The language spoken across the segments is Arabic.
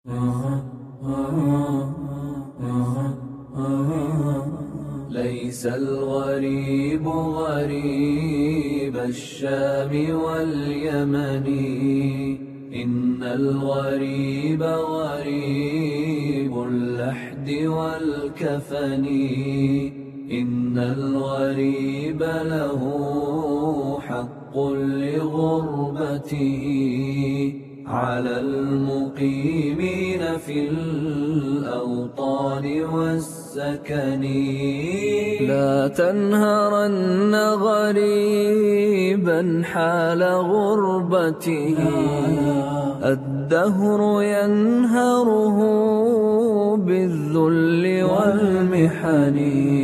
ليس الغريب غريب الشام واليمن، إن الغريب غريب اللحد والكفن. إن الغريب له حق لغربته على المقيمين في الأوطان والسكن. لا تنهرن غريبا حال غربته، الدهر ينهره بالذل والمحن.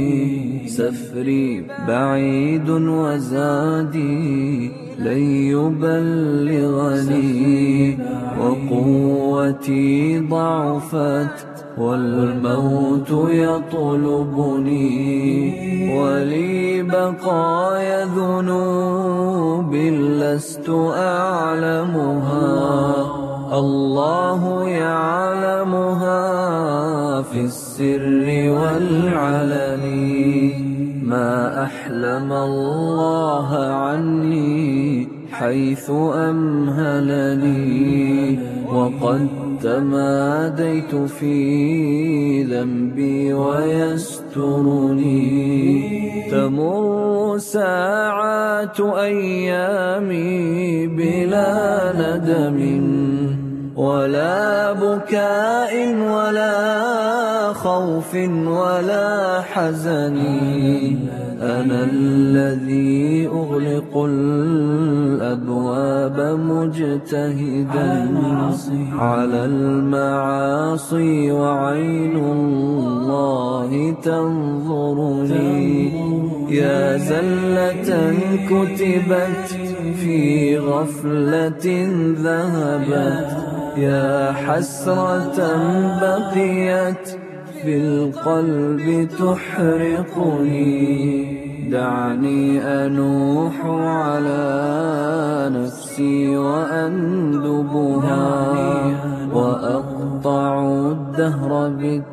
سفري بعيد وزادي لن يبلغني، وقوتي ضعفت والموت يطلبني، ولي بقايا ذنوب لست أعلمها، الله يعلمها في السر والعلن. ما أحلم الله عني حيث أمهلني، وقد تماديت في ذنبي ويسترني. تمر ساعات أيامي بلا ندم ولا بكاء ولا خوف ولا حزن. أنا الذي أغلق الأبواب مجتهدا على المعاصي، وعين الله تنظرني. يا زلة كتبت في غفلة ذهبت، يا حسرة بقيت في القلب تحرقني. دعني أنوح على نفسي وأندبها، وأقطع الدهر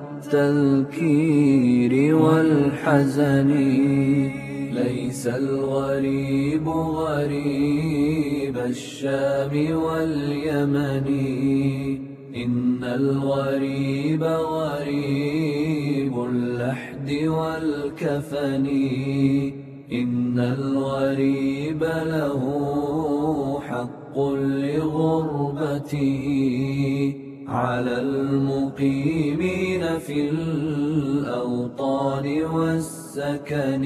بالتذكير والحزن. ليس الغريب غريب الشام واليمن، إن الغريب غريب اللحد والكفن. إن الغريب له حق لغربته على المقيمين في الأوطان والسكن.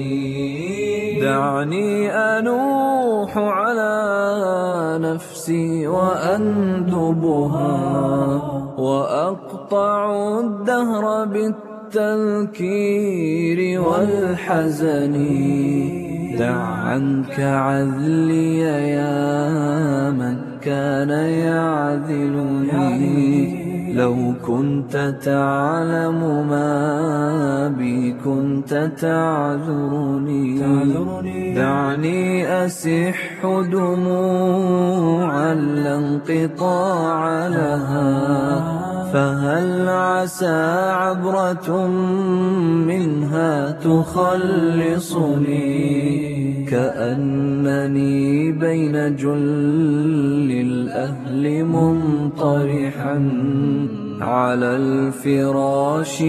دعني أنوح على نفسي وأندبها، وأقطع الدهر بالتذكير والحزن. دع عنك عذلي يا من كان يعذلني، لو كنت تعلم ما بي كنت تعذرني. دعني أسح دموعا لا انقطاع لها، فهل عسى عبرة منها تخلصني. كأنني بين جل الأهل منطرحا على الفراش،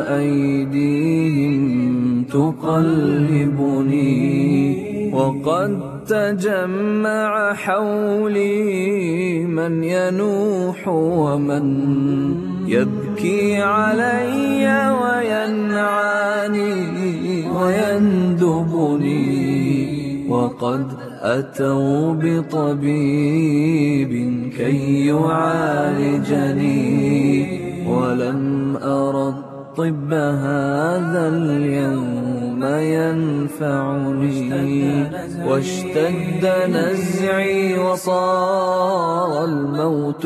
وأيديهم تقلبني. وقد تجمع حولي من ينوح ومن يبكي علي وينعاني ويندبني. وقد أتوا بطبيب كي يعالجني، ولم أرى الطب هذا اليوم ينفعني. واشتد نزعي وصار الموت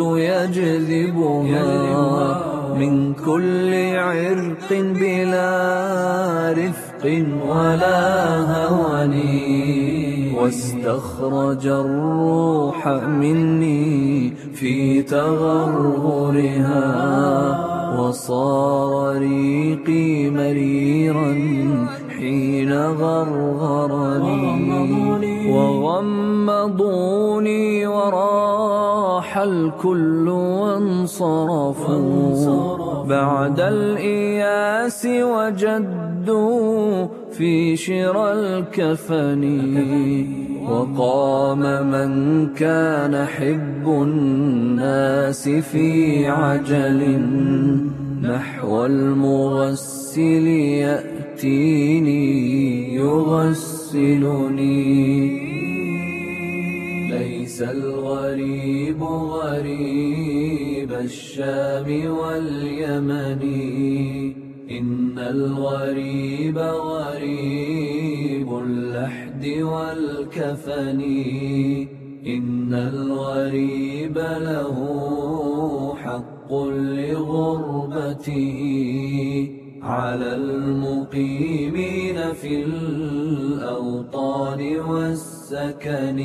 يجذبها من كل عرق بلا رفق ولا هوان. واستخرج الروح مني في تغرغرها، وصار ريقي مريرا حين غرغرني، وغمضوني وراح الكل وانصرفوا بعد الإياس، وجدوا في شرى الكفن. وقام من كان حب الناس في عجل نحو المغسل يأتيني يغسلني. ليس الغريب غريب الشام واليمن، إن الغريب غريب اللحد والكفن. إن الغريب له حق لغربته على المقيمين في الأوطان والسكن.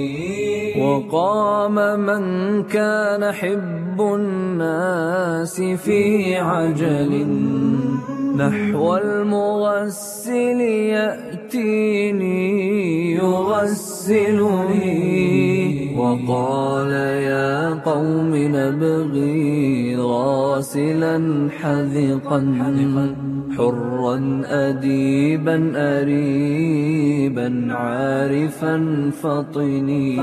وقام من كان حب الناس في عجل نحو المغسل يأتيني يغسلني، وقال يا قوم نبغي غاسلا حذقا حرا أديبا أريبا عارفا فطني.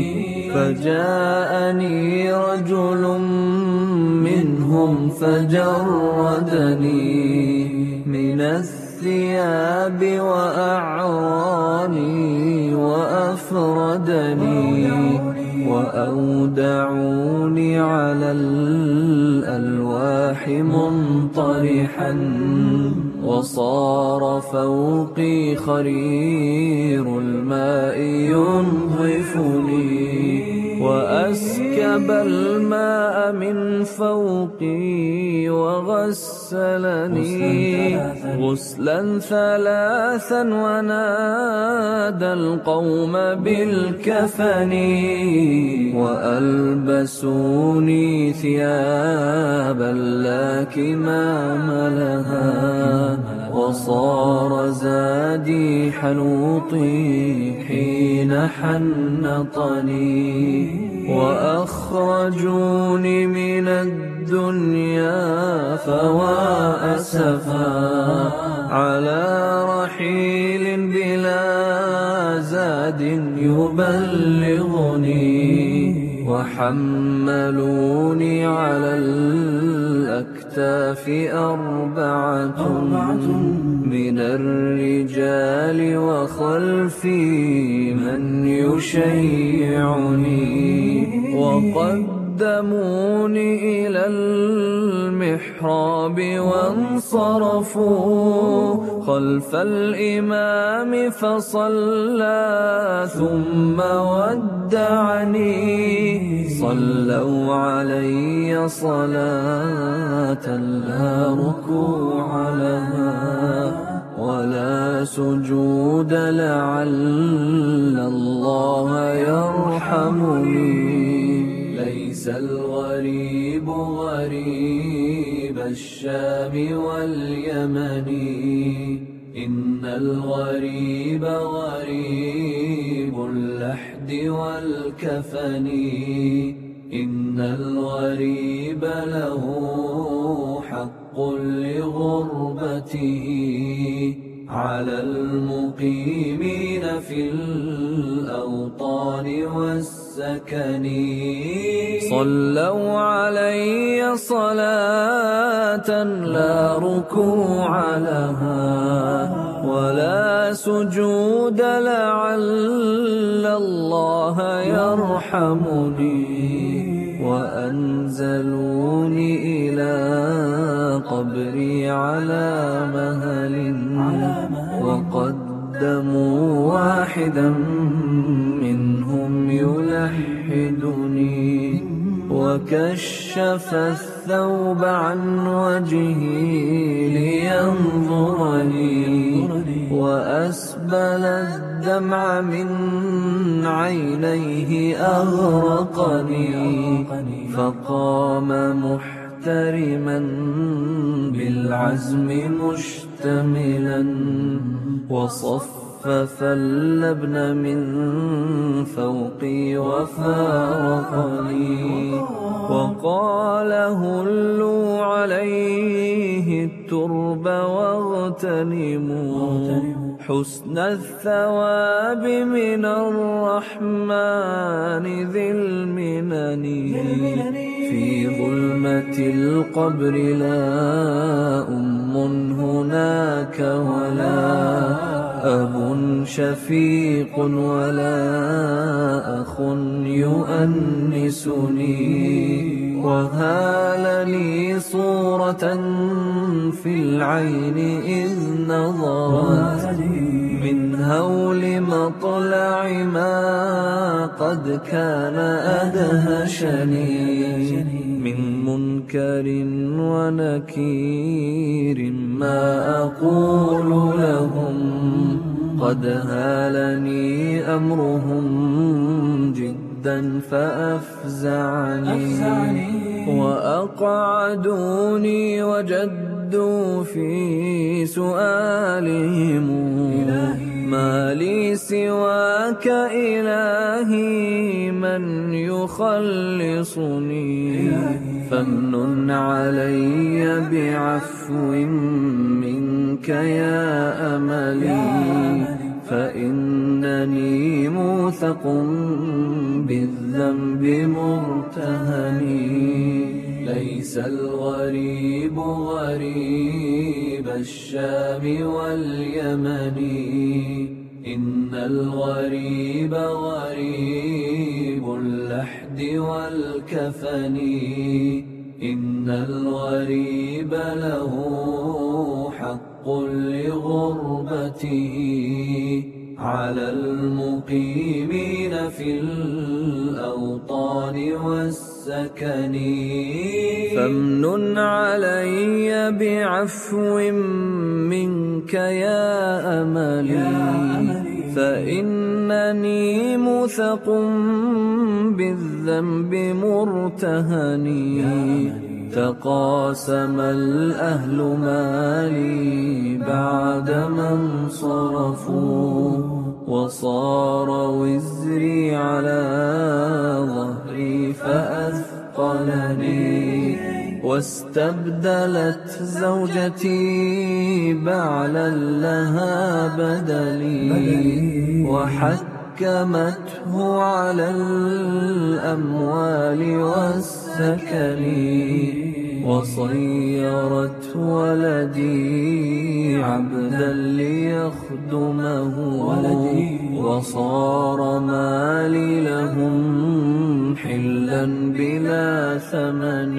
فجاءني رجل منهم فجردني من الثياب وأعراني وأفردني، وأودعوني على الألواح منطرحا، وصار فوقي خرير الماء ينظفني، وأسكب الماء من فوقي وغسلني غسلا ثلاثا، ونادى القوم بالكفن، وألبسوني ثيابا لا كمام لها، وصار زادي حنوطي حين حنطني. وأخرجوني من الدنيا فوا أسفا على رحيل بلا زاد يبلغني، وحملوني على الأكتاف أربعة من الرجال، وخلفي من يشيعني، وقدموني إلى المحراب وانصرفوا خلف الإمام فصلى ثم ودعني. صلوا علي صلاة لا ركوع لها ولا سجود، لعل الله يرحمني. ليس الغريب غريب الشام واليمن، إن الغريب غريب اللحد والكفن. إن الغريب له حق لغربته على المقيمين في الأوطان والسكن. صلوا علي صلاة لا ركوع لها ولا سجود، لعل الله يرحمني. وأنزلوني إلى قبري على مهل، وقدموا واحدا منهم يلحدني، وكشف الثوب عن وجهي لينظرني، وأسبل الدمع من عينيه أغرقني، فقام محترما بالعزم مشتملا، وصفف اللبن من فوقي وفارقني، وقال هلوا عليه الترب واغتنموا حسن الثواب من الرحمن ذي المنن. في ظلمة القبر لا أم هناك ولا أب شفيق ولا أخ يؤنسني، وهال لي صورة في العين إذ نظرت من هول مطلع ما قد كان أدهشني، من منكر ونكير ما أقول لهم، قد هالني أمرهم جدا فأفزعني، وأقعدوني وجدوا في سؤالهم ما لي سواك إلهي من يخلصني، فامنن علي بعفو منك يا أملي، فإنني موثق بالذنب مرتهني. ليس الغريب غريب الشام واليمن، إن الغريب غريب اللحد والكفن، إن الغريب له حق لغربته على المقيمين في الأوطان والسكن، فامنن علي بعفو منك يا أملي، فإنني موثق بالذنب مرتهني، تقاسم الأهل مالي بعدما انصرفوا، وصار وزري على ظهري فأثقلني، واستبدلت زوجتي بعلا لها بدلي، وحكمته على الأموال والسكن، وصيرت ولدي عبدا ليخدمه، وصار مالي لهم حلا بلا ثمن،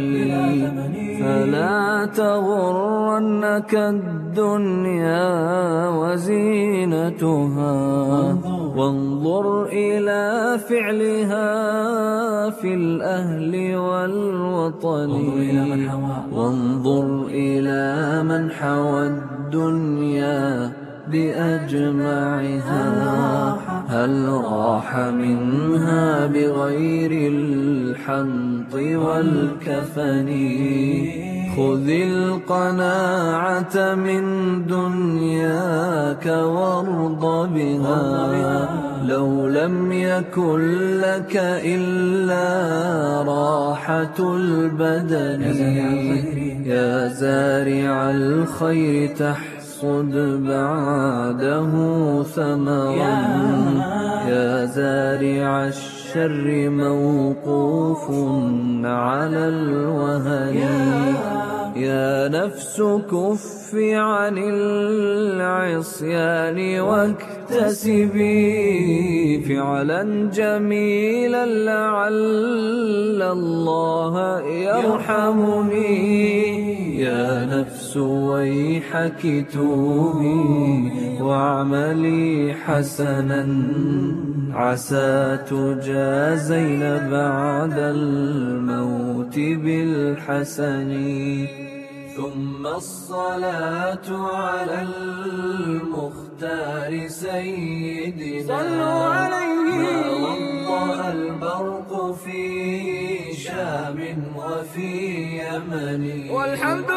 فلا تغرنك الدنيا وزينتها، وانظر إلى فعلها في الأهل والوطن، وانظر إلى من حوى الدنيا بأجمعها، هل راح منها بغير الحنط والكفن، خذ القناعة من دنياك وارض بها، لو لم يكن لك إلا راحة البدن، يا زارع الخير تحصد بعده ثمرا، يا زارع الشر موقوف على الوهن، يا نفس كفي عن العصيان واكتسبي فعلا جميلا لعل الله يرحمني، يا نفس ويحك توبي واعملي حسنا، عسى تجازين بعد الموت بالحسن، ثم الصلاة على المختار سيدنا صلوا عليه. ما وضأ البرق في شام وفي يمن والحمد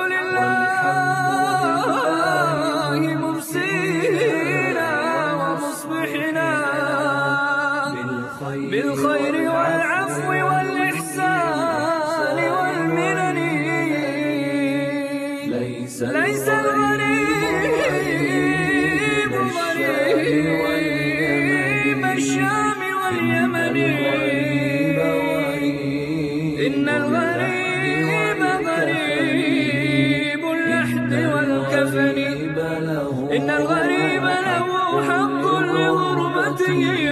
لله ممسينا ومصبحنا بالخير والعفو والإحسان والمنن. ليس الغريب غريب الشام واليمن، إن الغريب غريب اللحد والكفن، إن الغريب له حق لغربته